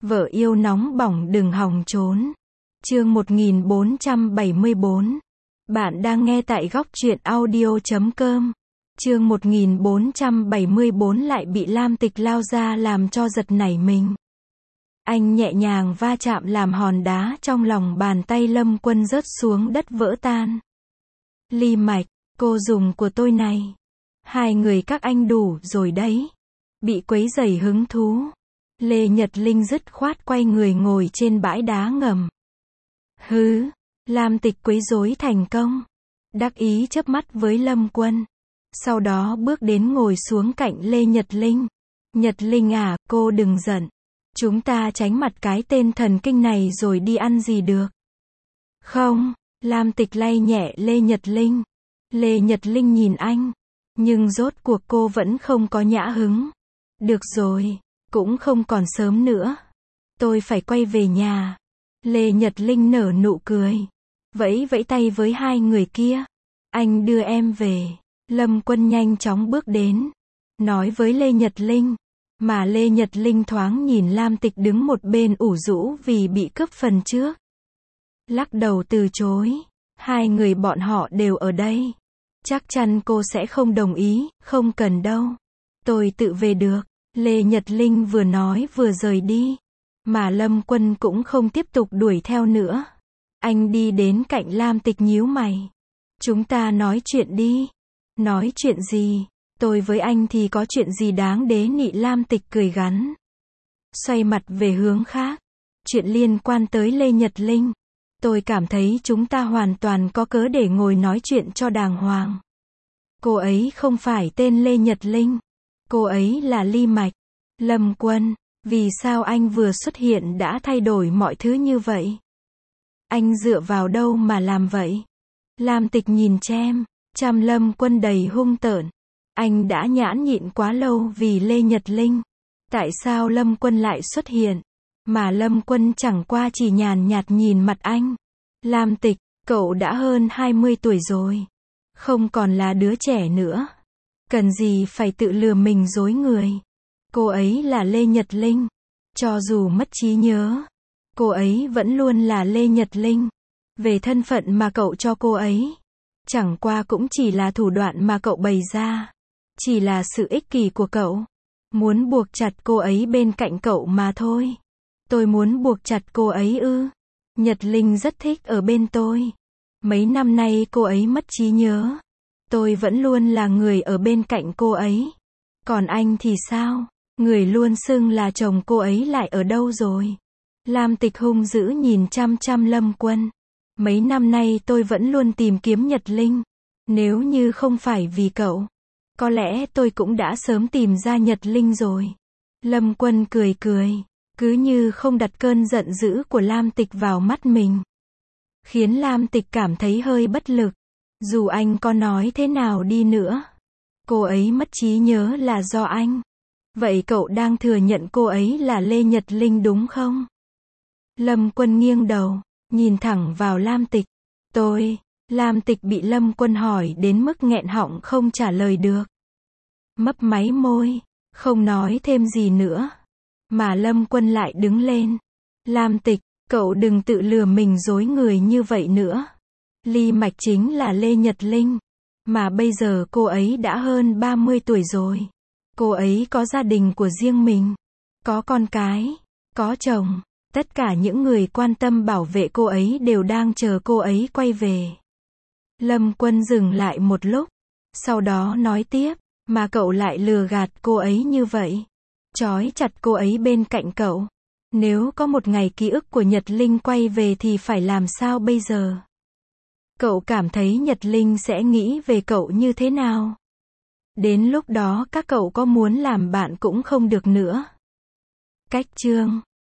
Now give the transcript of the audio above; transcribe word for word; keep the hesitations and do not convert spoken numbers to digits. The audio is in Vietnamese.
Vợ yêu nóng bỏng đừng hòng trốn. Chương một nghìn bốn trăm bảy mươi bốn. Bạn đang nghe tại góc truyện audio chấm com. Chương một nghìn bốn trăm bảy mươi bốn lại bị Lam Tịch lao ra làm cho giật nảy mình. Anh nhẹ nhàng va chạm làm hòn đá trong lòng bàn tay Lâm Quân rớt xuống đất vỡ tan. Ly Mạch, cô dùng của tôi này. Hai người các anh đủ rồi đấy. Bị quấy rầy hứng thú. Lê Nhật Linh dứt khoát quay người ngồi trên bãi đá ngầm. Hứ, Lam Tịch quấy rối thành công. Đắc ý chớp mắt với Lâm Quân. Sau đó bước đến ngồi xuống cạnh Lê Nhật Linh. Nhật Linh à, cô đừng giận. Chúng ta tránh mặt cái tên thần kinh này rồi đi ăn gì được. Không, Lam Tịch lay nhẹ Lê Nhật Linh. Lê Nhật Linh nhìn anh. Nhưng rốt cuộc cô vẫn không có nhã hứng. Được rồi, cũng không còn sớm nữa. Tôi phải quay về nhà. Lê Nhật Linh nở nụ cười. Vẫy vẫy tay với hai người kia. Anh đưa em về. Lâm Quân nhanh chóng bước đến. Nói với Lê Nhật Linh. Mà Lê Nhật Linh thoáng nhìn Lam Tịch đứng một bên ủ rũ vì bị cướp phần trước. Lắc đầu từ chối. Hai người bọn họ đều ở đây. Chắc chắn cô sẽ không đồng ý, không cần đâu. Tôi tự về được. Lê Nhật Linh vừa nói vừa rời đi. Mà Lâm Quân cũng không tiếp tục đuổi theo nữa. Anh đi đến cạnh Lam Tịch nhíu mày. Chúng ta nói chuyện đi. Nói chuyện gì? Tôi với anh thì có chuyện gì đáng đế nị? Lam Tịch cười gắn. Xoay mặt về hướng khác. Chuyện liên quan tới Lê Nhật Linh. Tôi cảm thấy chúng ta hoàn toàn có cớ để ngồi nói chuyện cho đàng hoàng. Cô ấy không phải tên Lê Nhật Linh. Cô ấy là Ly Mạch. Lâm Quân, vì sao anh vừa xuất hiện đã thay đổi mọi thứ như vậy? Anh dựa vào đâu mà làm vậy? Lam Tịch nhìn chem, chăm Lâm Quân đầy hung tợn. Anh đã nhãn nhịn quá lâu vì Lê Nhật Linh. Tại sao Lâm Quân lại xuất hiện? Mà Lâm Quân chẳng qua chỉ nhàn nhạt nhìn mặt anh. Lam Tịch, cậu đã hơn hai mươi tuổi rồi. Không còn là đứa trẻ nữa. Cần gì phải tự lừa mình dối người. Cô ấy là Lê Nhật Linh. Cho dù mất trí nhớ, cô ấy vẫn luôn là Lê Nhật Linh. Về thân phận mà cậu cho cô ấy, chẳng qua cũng chỉ là thủ đoạn mà cậu bày ra. Chỉ là sự ích kỷ của cậu. Muốn buộc chặt cô ấy bên cạnh cậu mà thôi. Tôi muốn buộc chặt cô ấy ư? Nhật Linh rất thích ở bên tôi. Mấy năm nay cô ấy mất trí nhớ. Tôi vẫn luôn là người ở bên cạnh cô ấy. Còn anh thì sao? Người luôn xưng là chồng cô ấy lại ở đâu rồi? Lam Tịch hung dữ nhìn chăm chăm Lâm Quân. Mấy năm nay tôi vẫn luôn tìm kiếm Nhật Linh. Nếu như không phải vì cậu, có lẽ tôi cũng đã sớm tìm ra Nhật Linh rồi. Lâm Quân cười cười, cứ như không đặt cơn giận dữ của Lam Tịch vào mắt mình. Khiến Lam Tịch cảm thấy hơi bất lực. Dù anh có nói thế nào đi nữa, cô ấy mất trí nhớ là do anh. Vậy cậu đang thừa nhận cô ấy là Lê Nhật Linh đúng không? Lâm Quân nghiêng đầu, nhìn thẳng vào Lam Tịch. Tôi, Lam Tịch bị Lâm Quân hỏi đến mức nghẹn họng không trả lời được. Mấp máy môi, không nói thêm gì nữa. Mà Lâm Quân lại đứng lên. Lam Tịch, cậu đừng tự lừa mình dối người như vậy nữa. Ly Mạch chính là Lê Nhật Linh. Mà bây giờ cô ấy đã hơn ba mươi tuổi rồi. Cô ấy có gia đình của riêng mình. Có con cái, có chồng. Tất cả những người quan tâm bảo vệ cô ấy đều đang chờ cô ấy quay về. Lâm Quân dừng lại một lúc. Sau đó nói tiếp. Mà cậu lại lừa gạt cô ấy như vậy. Trói chặt cô ấy bên cạnh cậu. Nếu có một ngày ký ức của Nhật Linh quay về thì phải làm sao bây giờ? Cậu cảm thấy Nhật Linh sẽ nghĩ về cậu như thế nào? Đến lúc đó các cậu có muốn làm bạn cũng không được nữa. Cách chương